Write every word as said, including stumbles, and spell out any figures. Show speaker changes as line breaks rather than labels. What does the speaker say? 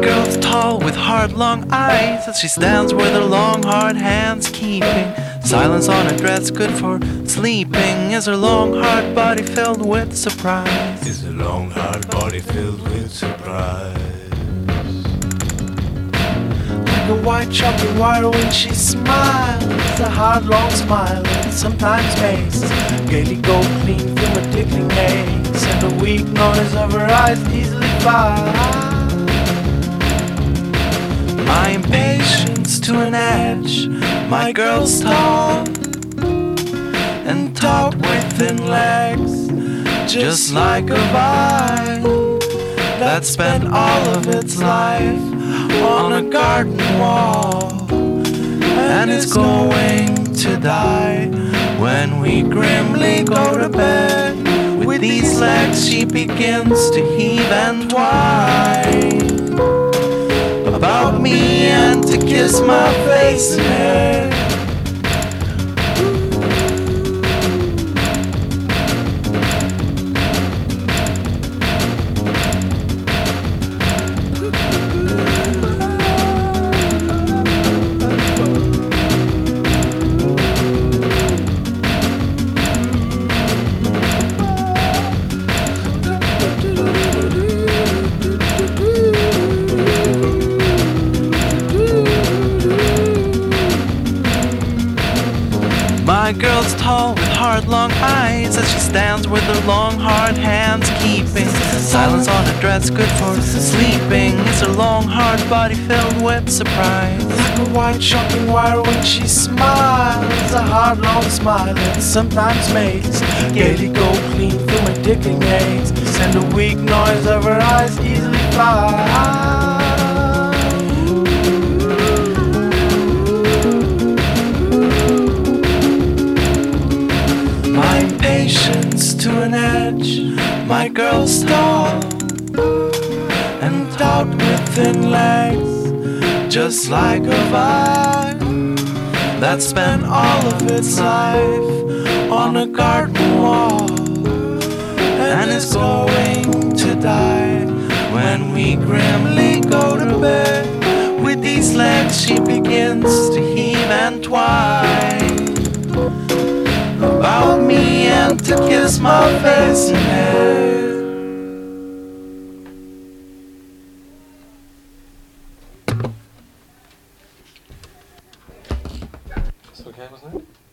girl's tall with hard long eyes as she stands with her long hard hands keeping silence on her dress, good for sleeping. Is her long hard body filled with surprise?
Is her long hard body filled with surprise?
Like a white chocolate wire when she smiles, a hard long smile that sometimes makes gaily go clean through a tickling maze, and the weak noise of her eyes easily flies my impatience to an edge. My girl's tall and taut with thin legs, just like a vine that spent all of its life on a garden wall, and it's going to die when we grimly go to bed. With these legs she begins to heave and whine about me and to kiss my face and hair. My girl's tall with hard long eyes as she stands with her long hard hands keeping silence on her dress, good for sleeping. Is her long hard body filled with surprise? Like a white shocking wire when she smiles, a hard long smile that sometimes makes gaily go clean through a digging maze, and the weak noise of her eyes easily flies my impatience to an edge. My girl's tall and taut with thin legs, just like a vine that spent all of its life on a garden wall, and is going to die when we grimly go to bed. With these legs she begins to heave and twine about me and to kiss my face and hair.
Is it okay, wasn't it?